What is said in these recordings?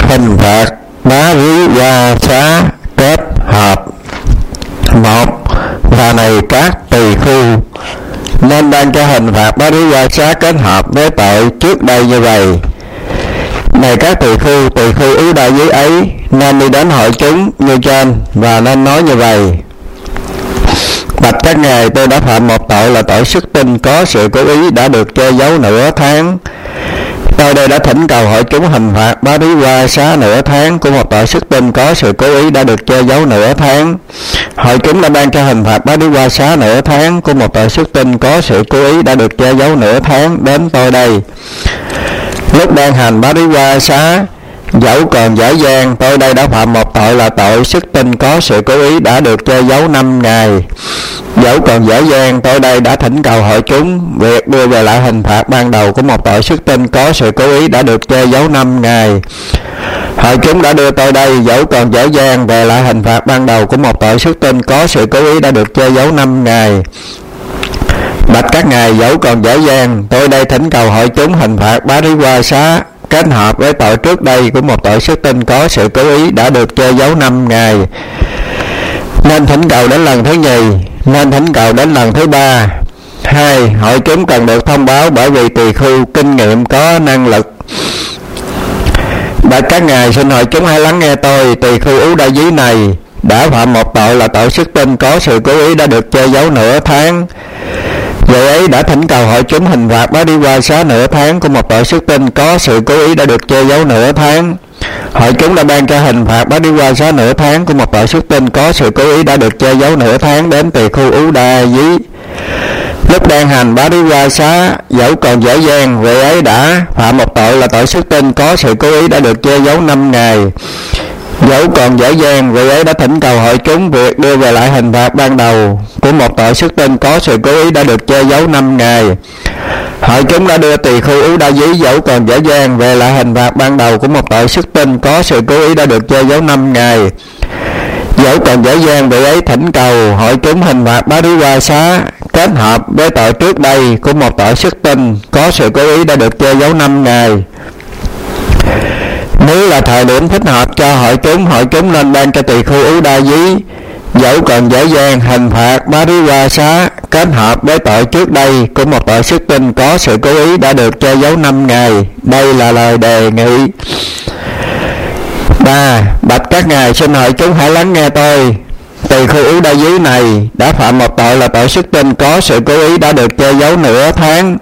Hình phạt bá rí gia xá kết hợp. Một là này các tỳ khu nên ban cho hình phạt bá rí gia xá kết hợp với tội trước đây như vậy. Này các tỳ khu ưu đại dưới ấy nên đi đến hội chúng như trên và nên nói như vậy: Bạch các ngài, tôi đã phạm một tội là tội sức tinh có sự cố ý đã được che giấu nửa tháng. Tôi đây đã thỉnh cầu hội chúng hình phạt bá rí gia xá nửa tháng của một tội sức tinh có sự cố ý đã được che giấu nửa tháng. Hội chúng đã ban cho hình phạt bá rí gia xá nửa tháng của một tội sức tinh có sự cố ý đã được che giấu nửa tháng đến tôi đây. Lúc đang hành bá rí gia xá, dẫu còn dở dang, tôi đây đã phạm một tội là tội sức tinh có sự cố ý đã được che giấu 5 ngày. Dẫu còn dở dang, tôi đây đã thỉnh cầu hội chúng việc đưa về lại hình phạt ban đầu của một tội sức tinh có sự cố ý đã được che giấu 5 ngày. Hội chúng đã đưa tôi đây, dẫu còn dở dang, về lại hình phạt ban đầu của một tội sức tinh có sự cố ý đã được che giấu 5 ngày. Bạch các ngài, dẫu còn dở dang, tôi đây thỉnh cầu hội chúng hình phạt bá rí gia xá kết hợp với tội trước đây của một tội sức tinh có sự cố ý đã được che giấu 5 ngày. Nên thỉnh cầu đến lần thứ nhì, nên thỉnh cầu đến lần thứ ba. 2. Hội chúng cần được thông báo bởi vì tỳ khu kinh nghiệm có năng lực. Bạch các ngài, xin hội chúng hãy lắng nghe tôi. Tỳ khu ú đa dí này đã phạm một tội là tội sức tinh có sự cố ý đã được che giấu nửa tháng. Vậy ấy đã thỉnh cầu hội chúng hình phạt bá rí gia xá nửa tháng của một tội sức tinh có sự cố ý đã được che giấu nửa tháng. Hội chúng đã ban cho hình phạt bá rí gia xá nửa tháng của một tội sức tinh có sự cố ý đã được che giấu nửa tháng đến tỳ khu ú đa dí. Lúc đang hành bá rí gia xá, dẫu còn dở dang, vậy ấy đã phạm một tội là tội sức tinh có sự cố ý đã được che giấu 5 ngày. Dẫu còn dở dang, vậy ấy đã thỉnh cầu hội chúng việc đưa về lại hình phạt ban đầu của một tội sức tinh có sự cố ý đã được che giấu 5 ngày. Hội chúng đã đưa tỳ khu ú đa dí dẫu còn dở dang về lại hình phạt ban đầu của một tội sức tinh có sự cố ý đã được che giấu 5 ngày. Dẫu còn dở dang, vậy ấy thỉnh cầu hội chúng hình phạt bá rí gia xá kết hợp với tội trước đây của một tội sức tinh có sự cố ý đã được che giấu 5 ngày. Nếu là thời điểm thích hợp cho hội chúng nên ban cho tỳ khu ú đa dí dẫu còn dở dang hình phạt bá rí gia xá kết hợp với tội trước đây của một tội sức tinh có sự cố ý đã được che giấu 5 ngày. Đây là lời đề nghị. 3. Bạch các ngài, xin hội chúng hãy lắng nghe tôi. Tỳ khu ú đa dí này đã phạm một tội là tội sức tinh có sự cố ý đã được che giấu nửa tháng.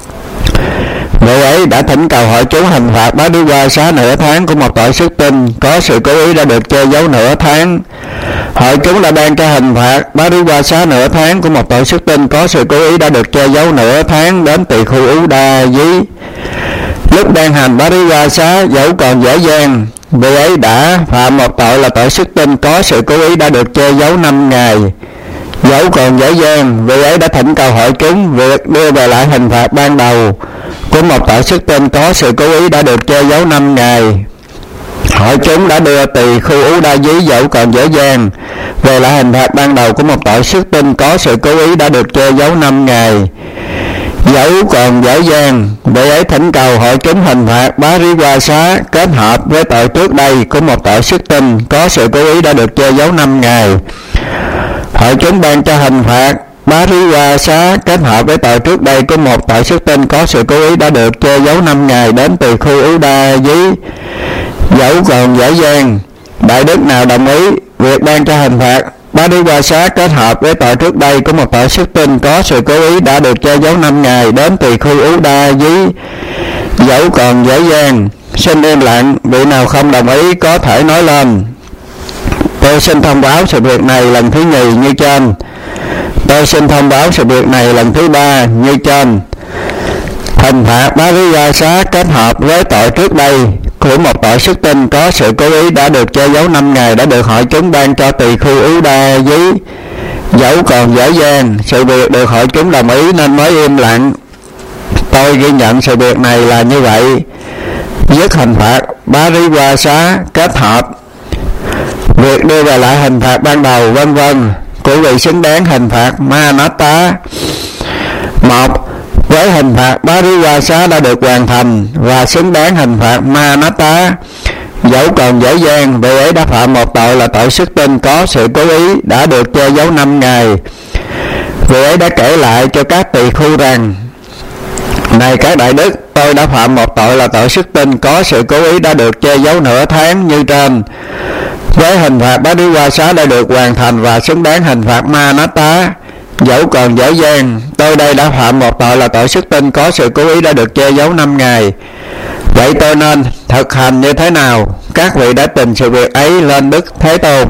Vậy ấy đã thỉnh cầu hội chúng hình phạt bá rí gia xá nửa tháng của một tội sức tinh có sự cố ý đã được che giấu nửa tháng. Hội chúng đã ban cho hình phạt bá rí gia xá nửa tháng của một tội sức tinh có sự cố ý đã được che giấu nửa tháng đến tỳ khu ú đa dí. Lúc đang hành bá rí gia xá, dẫu còn dở dang, vậy ấy đã phạm một tội là tội sức tinh có sự cố ý đã được che giấu 5 ngày. Dẫu còn dở dang, vậy ấy đã thỉnh cầu hội chúng việc đưa về lại hình phạt ban đầu của một tội sức tinh có sự cố ý đã được che giấu 5 ngày. Hội chúng đã đưa tỳ khu ú đa dí dẫu còn dở dang về lại hình phạt ban đầu của một tội sức tinh có sự cố ý đã được che giấu 5 ngày. Dẫu còn dở dang, vậy ấy thỉnh cầu hội chúng hình phạt bá rí gia xá kết hợp với tội trước đây của một tội sức tinh có sự cố ý đã được che giấu 5 ngày. Hội chúng ban cho hình phạt bá rí gia xá kết hợp với tội trước đây của một tội sức tinh có sự cố ý đã được che giấu 5 ngày đến tỳ khu ú đa dí. Dẫu còn dở dang, đại đức nào đồng ý việc ban cho hình phạt bá rí gia xá kết hợp với tội trước đây của một tội sức tinh có sự cố ý đã được che giấu 5 ngày đến tỳ khu ú đa dí. Dẫu còn dở dang, xin im lặng. Vị nào không đồng ý có thể nói lên. Tôi xin thông báo sự việc này lần thứ nhì như trên. Tôi xin thông báo sự việc này lần thứ ba như trên. Hình phạt bá rí gia xá kết hợp với tội trước đây của một tội sức tinh có sự cố ý đã được che giấu 5 ngày đã được hội chúng ban cho tỳ khu ú đa dí. Dẫu còn dở dang, sự việc được hội chúng đồng ý nên mới im lặng. Tôi ghi nhận sự việc này là như vậy. Dứt hình phạt bá rí gia xá kết hợp, việc đưa về lại hình phạt ban đầu vân vân của vị xứng đáng hình phạt ma nát tá. 1. Với hình phạt bá rí gia xá đã được hoàn thành và xứng đáng hình phạt ma nát tá, dẫu còn dở dang, vị ấy đã phạm một tội là tội xuất tinh có sự cố ý đã được che giấu 5 ngày. Vị ấy đã kể lại cho các tỳ khưu rằng: này các đại đức, tôi đã phạm một tội là tội xuất tinh có sự cố ý đã được che giấu nửa tháng như trên. Với hình phạt Bá Đí Qua Xá đã được hoàn thành và xứng đáng hình phạt Ma Nát Tá, dẫu còn dở dang, tôi đây đã phạm một tội là tội xuất tinh có sự cố ý đã được che giấu 5 ngày. Vậy tôi nên thực hành như thế nào? Các vị đã trình sự việc ấy lên Đức Thế Tôn.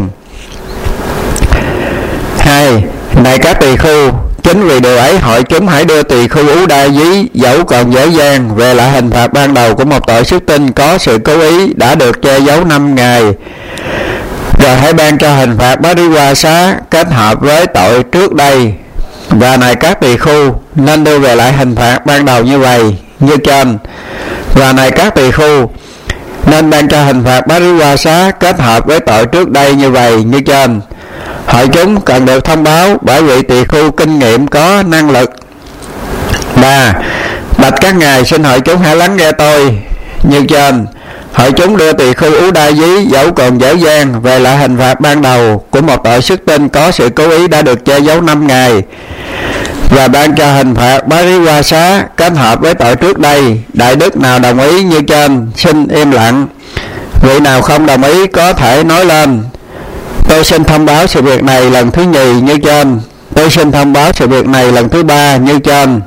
2. Này các tỳ khưu, chính vì điều ấy hội chúng hãy đưa tỳ khưu Ú Đa Dí dẫu còn dở dang về lại hình phạt ban đầu của một tội xuất tinh có sự cố ý đã được che giấu 5 ngày, rồi hãy ban cho hình phạt Bá Đí Qua Xá kết hợp với tội trước đây. Và này các tỳ khưu, nên đưa về lại hình phạt ban đầu như vậy như trên. Và này các tỳ khưu, nên ban cho hình phạt Bá Đí Qua Xá kết hợp với tội trước đây như vậy như trên. Hội chúng cần được thông báo bởi vị tỳ khưu kinh nghiệm có năng lực. 3. Bạch các ngài, xin hội chúng hãy lắng nghe tôi như trên. Hội chúng đưa tỳ khưu Ú Đa Dí dẫu còn dở dang về lại hình phạt ban đầu của một tội xuất tinh có sự cố ý đã được che giấu 5 ngày, và ban cho hình phạt Bá Đí Qua Xá kết hợp với tội trước đây. Đại đức nào đồng ý như trên xin im lặng. Vị nào không đồng ý có thể nói lên. Tôi xin thông báo sự việc này lần thứ nhì như trên. Tôi xin thông báo sự việc này lần thứ ba như trên.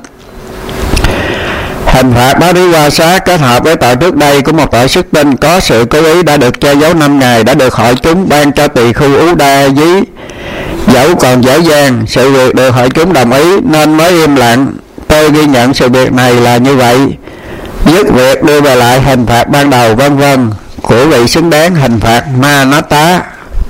Hình phạt Bá Đí Qua Xá kết hợp với tội trước đây của một tội xuất tinh có sự cố ý đã được che giấu 5 ngày đã được hội chúng ban cho tỳ khưu Ú Đa Dí dẫu còn dở dang. Sự việc được hội chúng đồng ý nên mới im lặng. Tôi ghi nhận sự việc này là như vậy. Dứt việc đưa về lại hình phạt ban đầu vân vân của vị xứng đáng hình phạt Ma Nát Tá.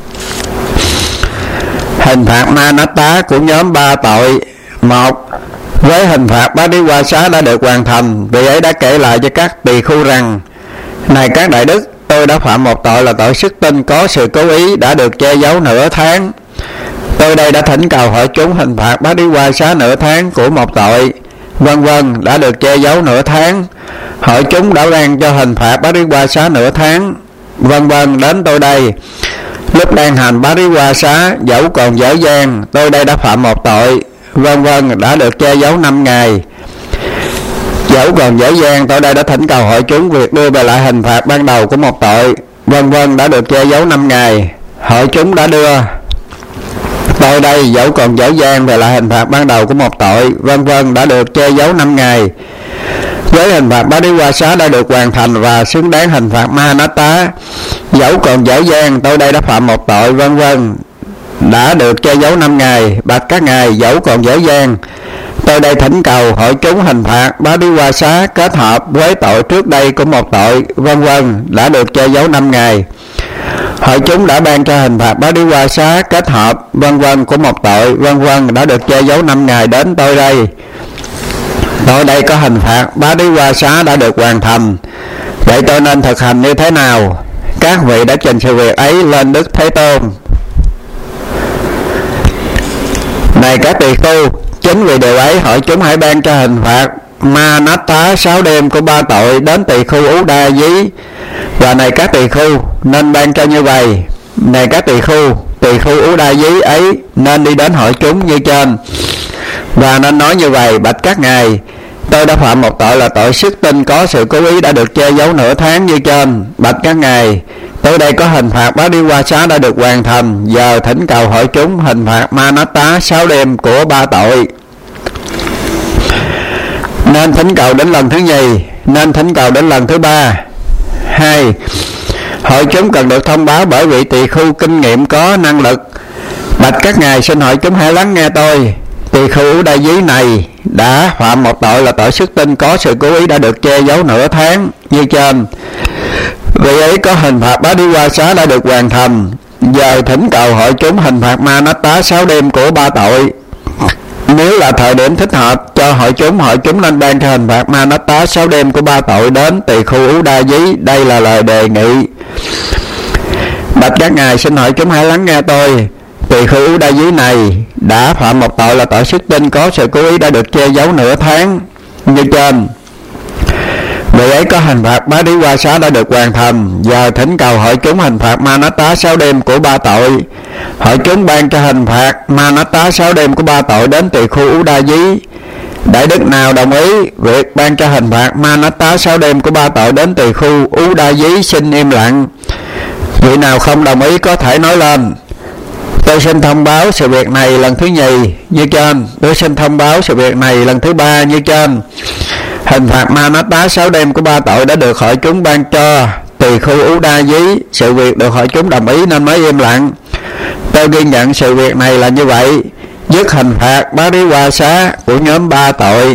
Hình phạt Ma Nát Tá của nhóm 3 tội. 1. Với hình phạt Bá Đí Qua Xá đã được hoàn thành, vị ấy đã kể lại cho các tỳ khưu rằng: này các đại đức, tôi đã phạm một tội là tội xuất tinh có sự cố ý đã được che giấu nửa tháng. Tôi đây đã thỉnh cầu hội chúng hình phạt Bá Đí Qua Xá nửa tháng của một tội vân vân đã được che giấu nửa tháng. Hội chúng đã ban cho hình phạt Bá Đí Qua Xá nửa tháng vân vân đến tôi đây. Lúc đang hành Bá Đí Qua Xá dẫu còn dở dang, tôi đây đã phạm một tội vân vân đã được che giấu 5 ngày. Dẫu còn dở dang, tôi đây đã thỉnh cầu hội chúng việc đưa về lại hình phạt ban đầu của một tội vân vân đã được che giấu 5 ngày. Hội chúng đã đưa tôi đây dẫu còn dở dang về lại hình phạt ban đầu của một tội vân vân đã được che giấu 5 ngày. Với hình phạt Bá Đí Qua Xá đã được hoàn thành và xứng đáng hình phạt Ma Nát Tá, dẫu còn dở dang, tôi đây đã phạm một tội vân vân đã được che giấu 5 ngày. Bạch các ngài, dẫu còn dở dang, tôi đây thỉnh cầu hội chúng hình phạt Bá Đí Qua Xá kết hợp với tội trước đây của một tội vân vân đã được che giấu 5 ngày. Hội chúng đã ban cho hình phạt Bá Đí Qua Xá kết hợp vân vân của một tội vân vân đã được che giấu 5 ngày đến tôi đây. Tôi đây có hình phạt Bá Đí Qua Xá đã được hoàn thành. Vậy tôi nên thực hành như thế nào? Các vị đã trình sự việc ấy lên Đức Thế Tôn. Này các tỳ khưu, chính vì điều ấy hội chúng hãy ban cho hình phạt Ma Nát Tá 6 đêm của 3 tội đến tỳ khưu Ú Đa Dí. Và này các tỳ khưu, nên ban cho như vậy. Này các tỳ khưu Ú Đa Dí ấy nên đi đến hội chúng như trên, và nên nói như vậy: bạch các ngài, tôi đã phạm một tội là tội xuất tinh có sự cố ý đã được che giấu nửa tháng như trên. Bạch các ngài, tôi đây có hình phạt Bá Đí Qua Xá đã được hoàn thành, giờ thỉnh cầu hội chúng hình phạt Ma Nát Tá 6 đêm của 3 tội. Nên thỉnh cầu đến lần thứ nhì, nên thỉnh cầu đến lần thứ ba. 2. Hội chúng cần được thông báo bởi vị tỳ khưu kinh nghiệm có năng lực. Bạch các ngài, xin hội chúng hãy lắng nghe tôi. Tỳ khưu Ú Đa Dí này đã phạm một tội là tội xuất tinh có sự cố ý đã được che giấu nửa tháng như trên. Vị ấy có hình phạt Bá Đí Qua Xá đã được hoàn thành, giờ thỉnh cầu hội chúng hình phạt Ma Nát Tá 6 đêm của 3 tội. Nếu là thời điểm thích hợp cho hội chúng nên ban cho hình phạt Ma Nát Tá 6 đêm của 3 tội đến tỳ khưu Ú Đa Dí. Đây là lời đề nghị. Bạch các ngài, xin hội chúng hãy lắng nghe tôi. Tỳ khưu Ú Đa Dí này đã phạm một tội là tội xuất tinh có sự cố ý đã được che giấu nửa tháng như trên. Vì ấy có hình phạt Bá Đí Qua Xá đã được hoàn thành. Giờ thỉnh cầu hội chúng hình phạt Ma Nát Tá 6 đêm của 3 tội. Hội chúng ban cho hình phạt Ma Nát Tá 6 đêm của 3 tội đến Tỳ Khu Ú Đa Dí. Đại đức nào đồng ý việc ban cho hình phạt Ma Nát Tá 6 đêm của 3 tội đến Tỳ Khu Ú Đa Dí xin im lặng. Vị nào không đồng ý có thể nói lên. Tôi xin thông báo sự việc này lần thứ nhì như trên. Tôi xin thông báo sự việc này lần thứ ba như trên. Hình phạt Ma Nát Tá 6 đêm của 3 tội đã được hội chúng ban cho Tỳ Khu Ú Đa Dí. Sự việc được hội chúng đồng ý nên mới im lặng. Tôi ghi nhận sự việc này là như vậy. Dứt hình phạt Bá Đí Qua Xá của nhóm 3 tội.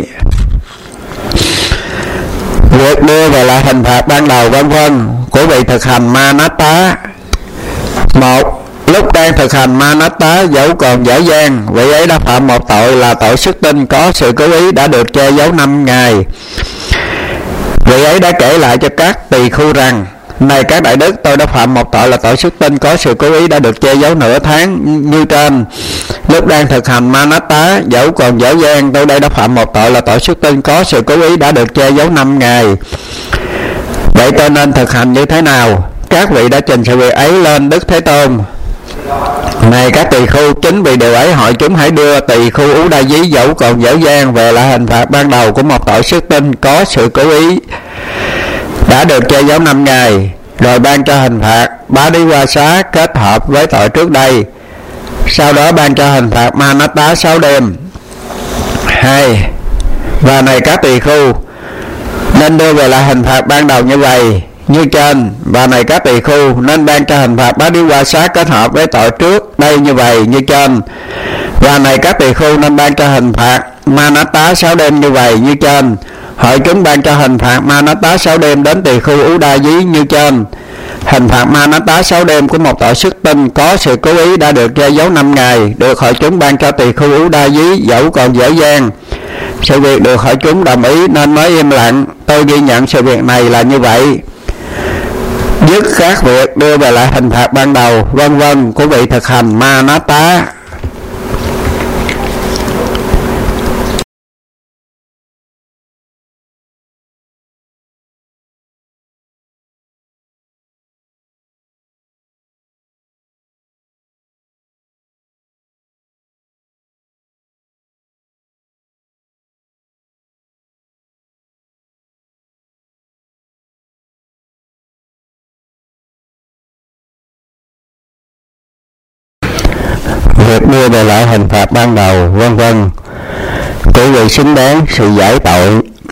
Việc đưa về lại hình phạt ban đầu vân vân của vị thực hành Ma Nát Tá. 1. Lúc đang thực hành Ma Nát Tá dẫu còn dở dang, vị ấy đã phạm một tội là tội xuất tinh có sự cố ý đã được che giấu 5 ngày. Vị ấy đã kể lại cho các tỳ khu rằng: này các đại đức, tôi đã phạm một tội là tội xuất tinh có sự cố ý đã được che giấu nửa tháng như trên. Lúc đang thực hành Ma Nát Tá dẫu còn dở dang, tôi đây đã phạm một tội là tội xuất tinh có sự cố ý đã được che giấu 5 ngày. Vậy tôi nên thực hành như thế nào? Các vị đã trình sự việc ấy lên Đức Thế Tôn. Này các tỳ khu, chính vì điều ấy hội chúng hãy đưa Tỳ Khu Ú Đa Dí dẫu còn dở dang về lại hình phạt ban đầu của một tội xuất tinh có sự cố ý đã được che giấu 5 ngày, rồi ban cho hình phạt Bá Đí Qua Xá kết hợp với tội trước đây. Sau đó ban cho hình phạt Ma Nát Tá 6 đêm. 2. Và này các tỳ khu, nên đưa về lại hình phạt ban đầu như vậy như trên. Và này các tỳ khu, nên ban cho hình phạt Bá Đí Qua Xá kết hợp với tội trước đây như vậy như trên. Và này các tỳ khu, nên ban cho hình phạt Ma Nát Tá 6 đêm như vậy như trên. Hội chúng ban cho hình phạt Ma Nát Tá 6 đêm đến Tỳ Khu Ú Đa Dí như trên. Hình phạt Ma Nát Tá 6 đêm của một tội xuất tinh có sự cố ý đã được che giấu 5 ngày, được hội chúng ban cho Tỳ Khu Ú Đa Dí dẫu còn dở dang. Sự việc được hội chúng đồng ý nên mới im lặng. Tôi ghi nhận sự việc này là như vậy. Dứt các việc đưa về lại hình phạt ban đầu vân vân của vị thực hành Ma Nát Tá. Việc đưa về lại hình phạt ban đầu vân vân của vị xứng đáng sự giải tội.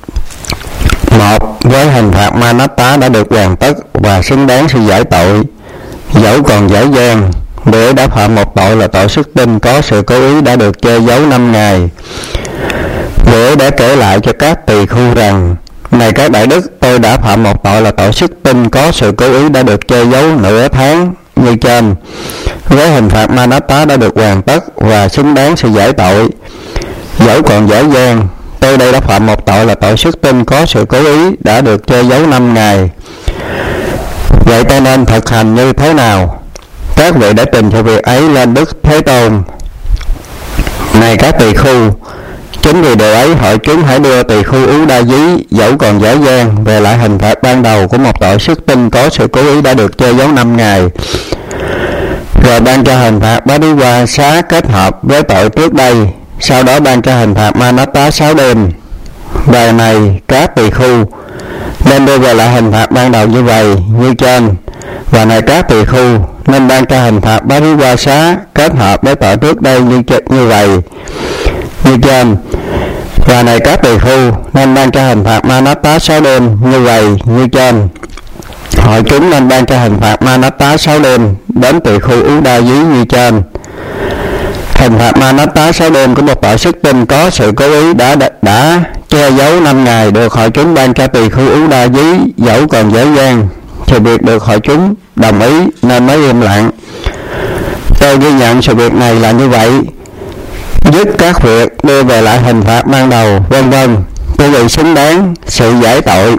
1. Với hình phạt Ma Nát Tá đã được hoàn tất và xứng đáng sự giải tội dẫu còn dở dang, để đã phạm một tội là tội xuất tinh có sự cố ý đã được che giấu 5 ngày. Để đã kể lại cho các tỳ khu rằng: này các đại đức, tôi đã phạm một tội là tội xuất tinh có sự cố ý đã được che giấu nửa tháng như trên. Với hình phạt Ma Nát Tá đã được hoàn tất và xứng đáng sự giải tội dẫu còn dở dang, tôi đây đã phạm một tội là tội xuất tinh có sự cố ý đã được che giấu 5 ngày. Vậy tôi nên thực hành như thế nào? Các vị đã trình sự việc ấy lên Đức Thế Tôn. Này các tỳ khu, chính vì điều ấy hội chúng hãy đưa Tỳ Khu Ú Đa Dí dẫu còn dở dang về lại hình phạt ban đầu của một tội xuất tinh có sự cố ý đã được che giấu 5 ngày, rồi ban cho hình phạt Bá Đí Qua Xá kết hợp với tội trước đây. Sau đó ban cho hình phạt Ma Nát Tá 6 đêm. Bài này các tỳ khu, nên đưa về lại hình phạt ban đầu như vậy như trên. Và này các tỳ khu, nên ban cho hình phạt Bá Đí Qua Xá kết hợp với tội trước đây như vậy như trên. Và này các tỳ khu, nên ban cho hình phạt Ma Nát Tá 6 đêm như vậy như trên. Hội chúng nên ban cho hình phạt Ma Nát Tá 6 đêm đến Tỳ Khu Ú Đa Dí như trên. Hình phạt Ma Nát Tá 6 đêm của một tội xuất tinh có sự cố ý đã che giấu 5 ngày, được hội chúng ban cho Tỳ Khu Ú Đa Dí dẫu còn dở dang. Sự việc được hội chúng đồng ý nên mới im lặng. Tôi ghi nhận sự việc này là như vậy. Dứt các việc đưa về lại hình phạt ban đầu vân vân của vị xứng đáng sự giải tội.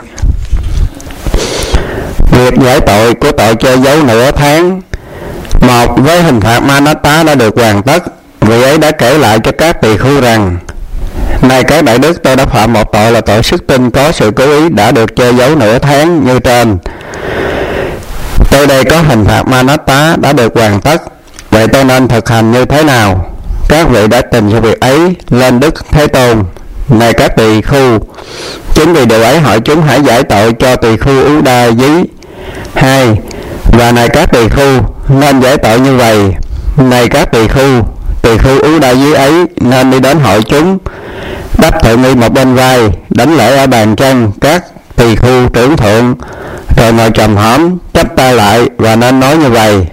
Việc giải tội của tội che giấu nửa tháng. 1. Với hình phạt Ma Nát Tá đã được hoàn tất, vị ấy đã kể lại cho các tỳ khu rằng: Này các đại đức, tôi đã phạm một tội là tội sức tin có sự cố ý đã được che giấu nửa tháng như trên. Tôi đây có hình phạt Manatta đã được hoàn tất. Vậy tôi nên thực hành như thế nào? Các vị đã tìm cho việc ấy lên Đức Thế Tôn. Này các tỳ khu, chính vì điều ấy hỏi chúng hãy giải tội cho tỳ khu Uda Dí. 2. Và này các tỳ khu, nên giải tội như vậy. Này các tỳ khu Uda Dí ấy nên đi đến hội chúng, đắp thượng nghi một bên vai, đánh lễ ở bàn chân các tỳ khu trưởng thượng, rồi ngồi trầm hõm, chắp tay lại và nên nói như vậy: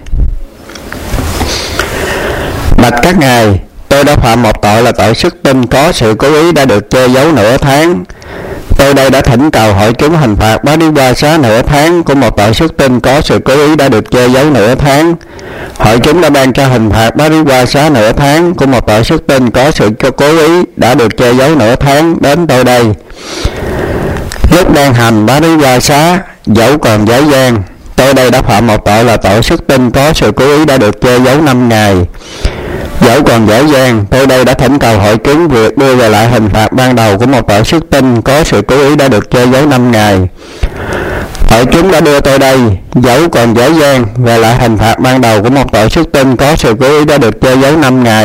Bạch các ngài, tôi đã phạm một tội là tội sức tin có sự cố ý đã được che giấu nửa tháng. Tôi đây đã thỉnh cầu hội chúng hình phạt Bá Đi Ba Xá nửa tháng của một tội sức tin có sự cố ý đã được che giấu nửa tháng. Hội chúng đã ban cho hình phạt Bá Đi Ba Xá nửa tháng của một tội sức tin có sự cố ý đã được che giấu nửa tháng đến tôi đây. Lúc đang hành Bá Đi Ba Xá, dẫu còn dễ dàng, tôi đây đã phạm một tội là tội sức tin có sự cố ý đã được che giấu 5 ngày. Dẫu còn dễ dàng, tôi đây đã thỉnh cầu hội chúng việc đưa về lại hình phạt ban đầu của một tội sức tin có sự cố ý đã được che giấu 5 ngày. Hội chúng đã đưa tôi đây, dẫu còn dễ dàng, về lại hình phạt ban đầu của một tội sức tin có sự cố ý đã được che giấu 5 ngày.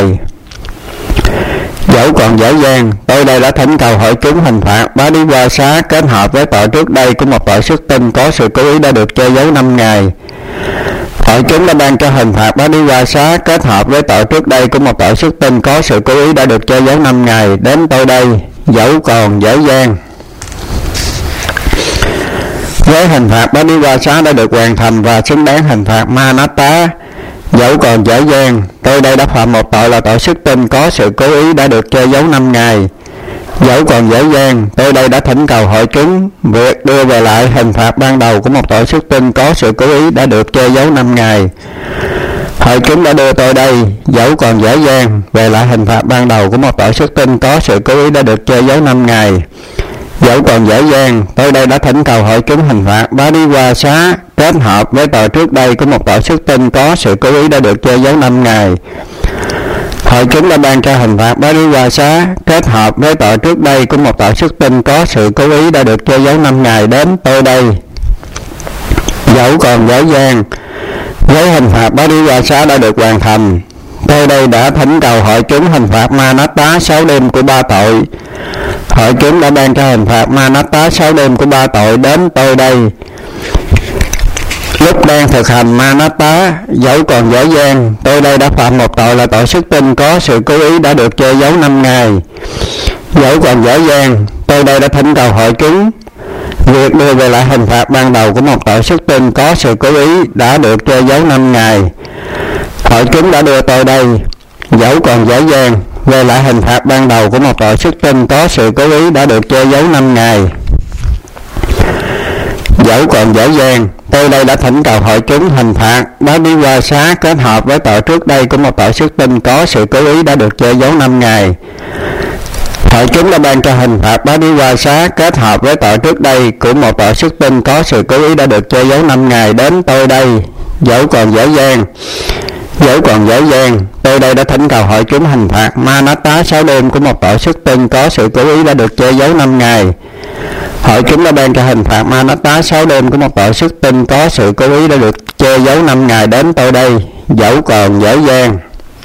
Dẫu còn dễ dàng, tôi đây đã thỉnh cầu hội chúng hình phạt Bá Đi Ba Xá kết hợp với tội trước đây của một tội sức tin có sự cố ý đã được che giấu 5 ngày. Hội chúng đã ban cho hình phạt Bá Đi Ba Xá kết hợp với tội trước đây của một tội sức tin có sự cố ý đã được che giấu 5 ngày đến tôi đây, dẫu còn dễ dàng. Với hình phạt Bá Đi Ba Xá đã được hoàn thành và xứng đáng hình phạt Manatta, dẫu còn dễ dàng, tôi đây đã phạm một tội là tội sức tin có sự cố ý đã được che giấu 5 ngày. Dẫu còn dễ dàng, tôi đây đã thỉnh cầu hội chúng việc đưa về lại hình phạt ban đầu của một tội sức tin có sự cố ý đã được che giấu 5 ngày. Hội chúng đã đưa tôi đây, dẫu còn dễ dàng, về lại hình phạt ban đầu của một tội sức tin có sự cố ý đã được che giấu 5 ngày. Dẫu còn dễ dàng, tôi đây đã thỉnh cầu hội chúng hình phạt Bá Đi Ba Xá kết hợp với tội trước đây của một tội sức tin có sự cố ý đã được che giấu 5 ngày. Hội chúng đã ban cho hình phạt Bá Đi Ba Xá kết hợp với tội trước đây của một tội sức tin có sự cố ý đã được che giấu 5 ngày đến tôi đây, dẫu còn dễ dàng. Với hình phạt Bá Đi Ba Xá đã được hoàn thành, tôi đây đã thỉnh cầu hội chúng hình phạt Manatta 6 đêm của 3 tội. Hội chúng đã ban cho hình phạt Manatta 6 đêm của 3 tội đến tôi đây. Lúc đang thực hành Manatta, dẫu còn dễ dàng, tôi đây đã phạm một tội là tội sức tin có sự cố ý đã được che giấu 5 ngày. Dẫu còn dễ dàng, tôi đây đã thỉnh cầu hội chúng việc đưa về lại hình phạt ban đầu của một tội sức tin có sự cố ý đã được che giấu 5 ngày. Hội chúng đã đưa tôi đây, dẫu còn dễ dàng, về lại hình phạt ban đầu của một tội sức tin có sự cố ý đã được che giấu 5 ngày. Dẫu còn dễ dàng, tôi đây đã thỉnh cầu hội chúng hình phạt Bá Đi Ba Xá kết hợp với tội trước đây của một tội sức tin có sự cố ý đã được che giấu 5 ngày. Hội chúng đã ban cho hình phạt Bá Đi Ba Xá kết hợp với tội trước đây của một tội sức tin có sự cố ý đã được che giấu 5 ngày đến tôi đây, dẫu còn dễ dàng. Dẫu còn dễ dàng, tôi đây đã thỉnh cầu hội chúng hình phạt Manatta 6 đêm của một tội sức tin có sự cố ý đã được che giấu 5 ngày. Hội chúng đã ban cho hình phạt Manatta 6 đêm của một tội sức tin có sự cố ý đã được che giấu 5 ngày đến tôi đây, dẫu còn dễ dàng.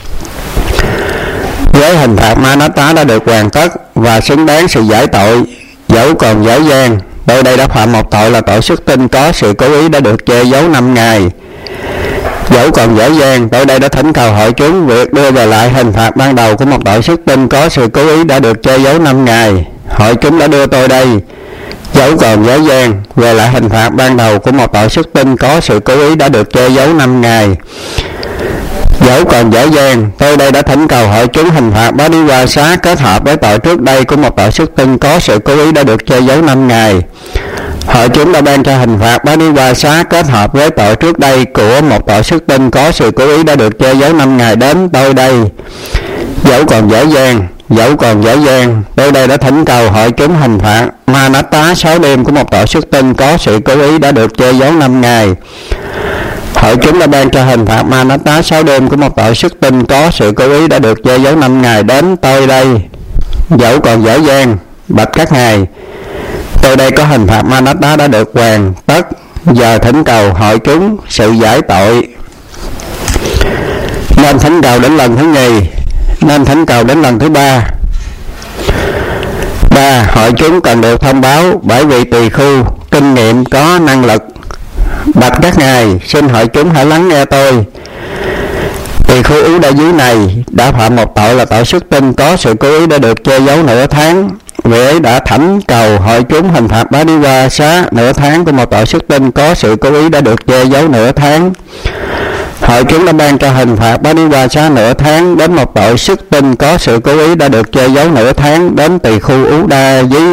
Với hình phạt Manatta đã được hoàn tất và xứng đáng sự giải tội, dẫu còn dễ dàng, tôi đây đã phạm một tội là tội sức tin có sự cố ý đã được che giấu 5 ngày. Dẫu còn dễ dàng, tôi đây đã thỉnh cầu hội chúng việc đưa về lại hình phạt ban đầu của một tội sức tin có sự cố ý đã được che giấu 5 ngày. Hội chúng đã đưa tôi đây, dẫu còn dễ dàng, về lại hình phạt ban đầu của một tội sức tin có sự cố ý đã được che giấu 5 ngày. Dẫu còn dễ dàng, tôi đây đã thỉnh cầu hội chúng hình phạt Bá Đi Ba Xá kết hợp với tội trước đây của một tội sức tin có sự cố ý đã được che giấu 5 ngày. Hội chúng đã ban cho hình phạt Bá Đi Ba Xá kết hợp với tội trước đây của một tội sức tin có sự cố ý đã được che giấu 5 ngày đến tôi đây, dẫu còn dễ dàng. Dẫu còn dễ dàng, tôi đây đã thỉnh cầu hội chúng hình phạt Manatta 6 đêm của một tội sức tin có sự cố ý đã được che giấu 5 ngày. Hội chúng đã ban cho hình phạt Manatta 6 đêm của một tội sức tin có sự cố ý đã được che giấu 5 ngày đến tôi đây, dẫu còn dở dang. Bạch các ngài, tôi đây có hình phạt Manatta đã được hoàn tất, giờ thỉnh cầu hội chúng sự giải tội. Nên thỉnh cầu đến lần thứ nhì, nên thỉnh cầu đến lần thứ ba. Hội chúng cần được thông báo bởi vị tỳ khưu kinh nghiệm có năng lực. Bạch các ngài, xin hội chúng hãy lắng nghe tôi. Tỳ khưu Ú Đa Dí này đã phạm một tội là tội xuất tinh có sự cố ý đã được che giấu nửa tháng. Vị ấy đã thỉnh cầu hội chúng hình phạt Bá Đi Qua Xá nửa tháng của một tội xuất tinh có sự cố ý đã được che giấu nửa tháng. Hội chúng đã ban cho hình phạt Bá Đi Qua Xá nửa tháng đến một tội xuất tinh có sự cố ý đã được che giấu nửa tháng đến tỳ khưu Ú Đa Dí.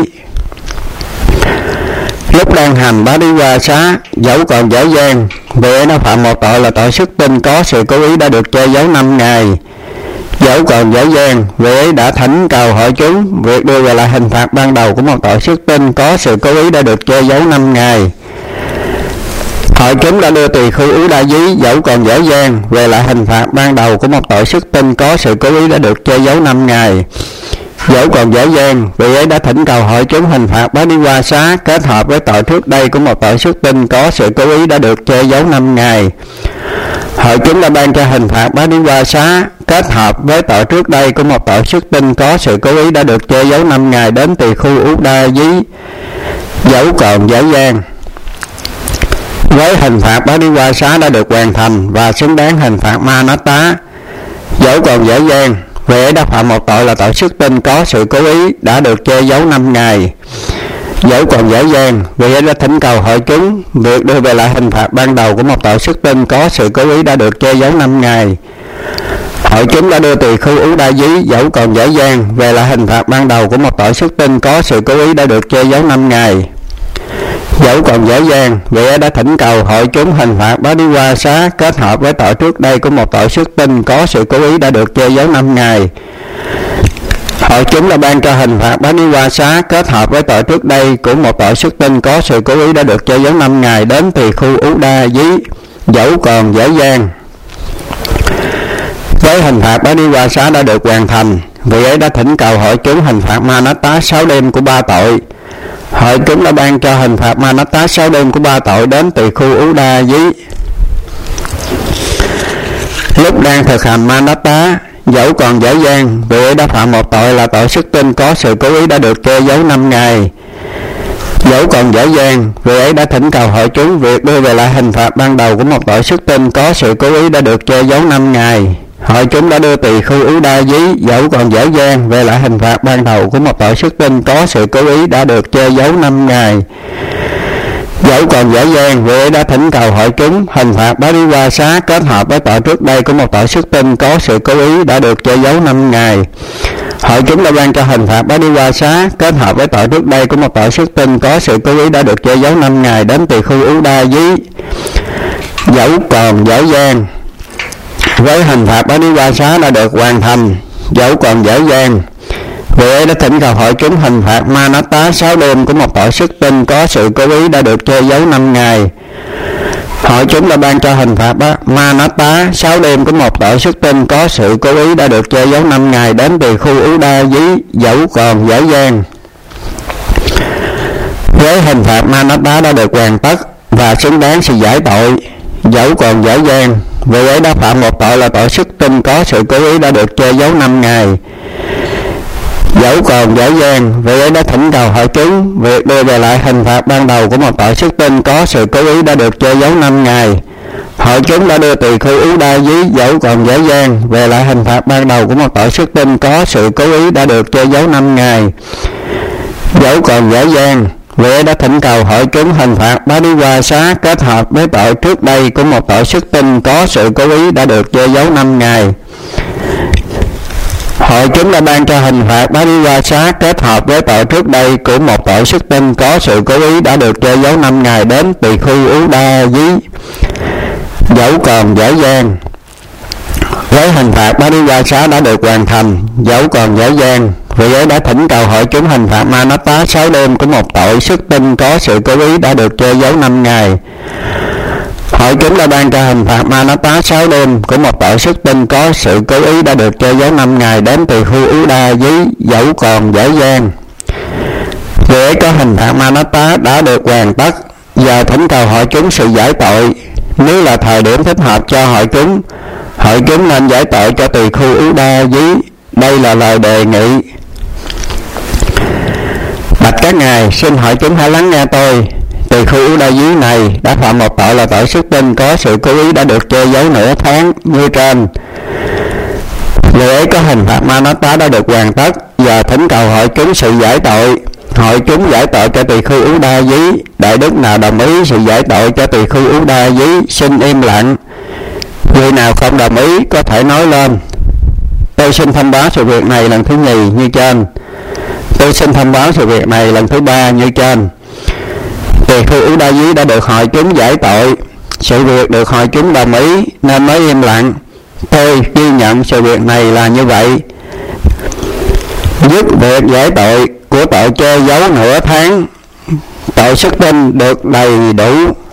Lúc đang hành Bá Đi Qua Xá, dẫu còn dở dang, vị ấy đã phạm một tội là tội xuất tinh có sự cố ý đã được che giấu 5 ngày. Dẫu còn dở dang, vị ấy đã thỉnh cầu hội chúng việc đưa về lại hình phạt ban đầu của một tội xuất tinh có sự cố ý đã được che giấu 5 ngày. Hội chúng đã đưa tỳ khưu Ú Đa Dí dẫu còn dở dang về lại hình phạt ban đầu của một tội xuất tinh có sự cố ý đã được che giấu 5 ngày. Dẫu còn dở dang, vị ấy đã thỉnh cầu hội chúng hình phạt Bá Đi Qua Xá kết hợp với tội trước đây của một tội xuất tinh có sự cố ý đã được che giấu 5 ngày. Hội chúng đã ban cho hình phạt Bá Đi Qua Xá kết hợp với tội trước đây của một tội xuất tinh có sự cố ý đã được che giấu 5 ngày đến tỳ khưu Ú Đa Dí, dẫu còn dở dang. Với hình phạt Bá Đi Qua Xá đã được hoàn thành và xứng đáng hình phạt Manatta, dẫu còn dở dang, vị ấy đã phạm một tội là tội xuất tinh có sự cố ý đã được che giấu 5 ngày. Dẫu còn dở dang, vị ấy đã thỉnh cầu hội chúng việc đưa về lại hình phạt ban đầu của một tội xuất tinh có sự cố ý đã được che giấu 5 ngày. Hội chúng đã đưa tỳ khưu Ú Đa Dí dẫu còn dở dang về lại hình phạt ban đầu của một tội xuất tinh có sự cố ý đã được che giấu 5 ngày. Dẫu còn dở dang, vị ấy đã thỉnh cầu hội chúng hình phạt Bá Đi Qua Xá kết hợp với tội trước đây của một tội xuất tinh có sự cố ý đã được che giấu 5 ngày. Hội chúng đã ban cho hình phạt Bá Đi Qua Xá kết hợp với tội trước đây của một tội xuất tinh có sự cố ý đã được che giấu 5 ngày đến tỳ khưu Ú Đa Dí, dẫu còn dở dang. Với hình phạt Bá Đi Qua Xá đã được hoàn thành, vị ấy đã thỉnh cầu hội chúng hình phạt Manatta 6 đêm của 3 tội. Hội chúng đã ban cho hình phạt Manatta 6 đêm của 3 tội đến tỳ khưu Ú Đa Dí. Lúc đang thực hành Manatta, dẫu còn dở dang, vị ấy đã phạm một tội là tội xuất tinh có sự cố ý đã được che giấu 5 ngày. Dẫu còn dở dang, vị ấy đã thỉnh cầu hội chúng việc đưa về lại hình phạt ban đầu của một tội xuất tinh có sự cố ý đã được che giấu 5 ngày. Hội chúng đã đưa tỳ khưu Ú Đa Dí dẫu còn dở dang về lại hình phạt ban đầu của một tội xuất tinh có sự cố ý đã được che giấu 5 ngày. Dẫu còn dở dang, vị ấy đã thỉnh cầu hội chúng hình phạt Bá Đi Qua Xá kết hợp với tội trước đây của một tội xuất tinh có sự cố ý đã được che giấu 5 ngày. Hội chúng đã ban cho hình phạt Bá Đi Qua Xá kết hợp với tội trước đây của một tội xuất tinh có sự cố ý đã được che giấu 5 ngày đến tỳ khưu Ú Đa Dí, dẫu còn dở dang. Với hình phạt Bá Đi Qua Xá đã được hoàn thành, dẫu còn dở dang, vị ấy đã thỉnh cầu hội chúng hình phạt Manatta 6 đêm của một tội xuất tinh có sự cố ý đã được che giấu 5 ngày. Hội chúng đã ban cho hình phạt Manatta 6 đêm của một tội xuất tinh có sự cố ý đã được che giấu 5 ngày đến tỳ khưu Ú Đa Dí, dẫu còn dở dang. Với hình phạt Manatta đã được hoàn tất và xứng đáng sự giải tội, dẫu còn dở dang, vị ấy đã phạm một tội là tội xuất tinh có sự cố ý đã được che giấu 5 ngày. Dẫu còn dở dang, vị ấy đã thỉnh cầu hội chúng việc đưa về lại hình phạt ban đầu của một tội xuất tinh có sự cố ý đã được che giấu 5 ngày. Hội chúng đã đưa tỳ khưu Ú Đa Dí dẫu còn dở dang về lại hình phạt ban đầu của một tội xuất tinh có sự cố ý đã được che giấu 5 ngày. Dẫu còn dở dang, vị ấy đã thỉnh cầu hội chúng hình phạt Bá Đi Qua Xá kết hợp với tội trước đây của một tội xuất tinh có sự cố ý đã được che giấu 5 ngày. Hội chúng đã ban cho hình phạt Bá Đi Qua Xá kết hợp với tội trước đây của một tội xuất tinh có sự cố ý đã được che giấu 5 ngày đến tỳ khưu Ú Đa Dí, dẫu còn dở dang. Với hình phạt Bá Đi Qua Xá đã được hoàn thành, dẫu còn dở dang, vị ấy đã thỉnh cầu hội chúng hình phạt Manatta 6 đêm của một tội xuất tinh có sự cố ý đã được che giấu 5 ngày. Hội chúng đã ban cho hình phạt Manatá 6 đêm của một tội sức tin có sự cố ý đã được che giấu 5 ngày đến tỳ khu Ú Đa Dí dẫu còn dở dang. Vì ấy có hình phạt Manatá đã được hoàn tất, giờ thỉnh cầu hội chúng sự giải tội. Nếu là thời điểm thích hợp cho hội chúng nên giải tội cho tỳ khu Ú Đa Dí. Đây là lời đề nghị. Bạch các ngài, xin hội chúng hãy lắng nghe tôi. Tỳ khu Ú Đa Dí này đã phạm một tội là tội sức tin có sự cố ý đã được che giấu nửa tháng như trên. Vì ấy có hình phạt Manatá đã được hoàn tất, giờ thỉnh cầu hội chúng sự giải tội. Hội chúng giải tội cho tỳ khu Ú Đa Dí. Đại đức nào đồng ý sự giải tội cho tỳ khu Ú Đa Dí xin im lặng. Người nào không đồng ý có thể nói lên. Tôi xin thông báo sự việc này lần thứ nhì như trên. Tôi xin thông báo sự việc này lần thứ ba như trên. Tỳ khu Ú Đa Dí đã được hội chúng giải tội. Sự việc được hội chúng đồng ý nên mới im lặng. Tôi ghi nhận sự việc này là như vậy. Dứt việc giải tội của tội che giấu nửa tháng, tội sức tin được đầy đủ.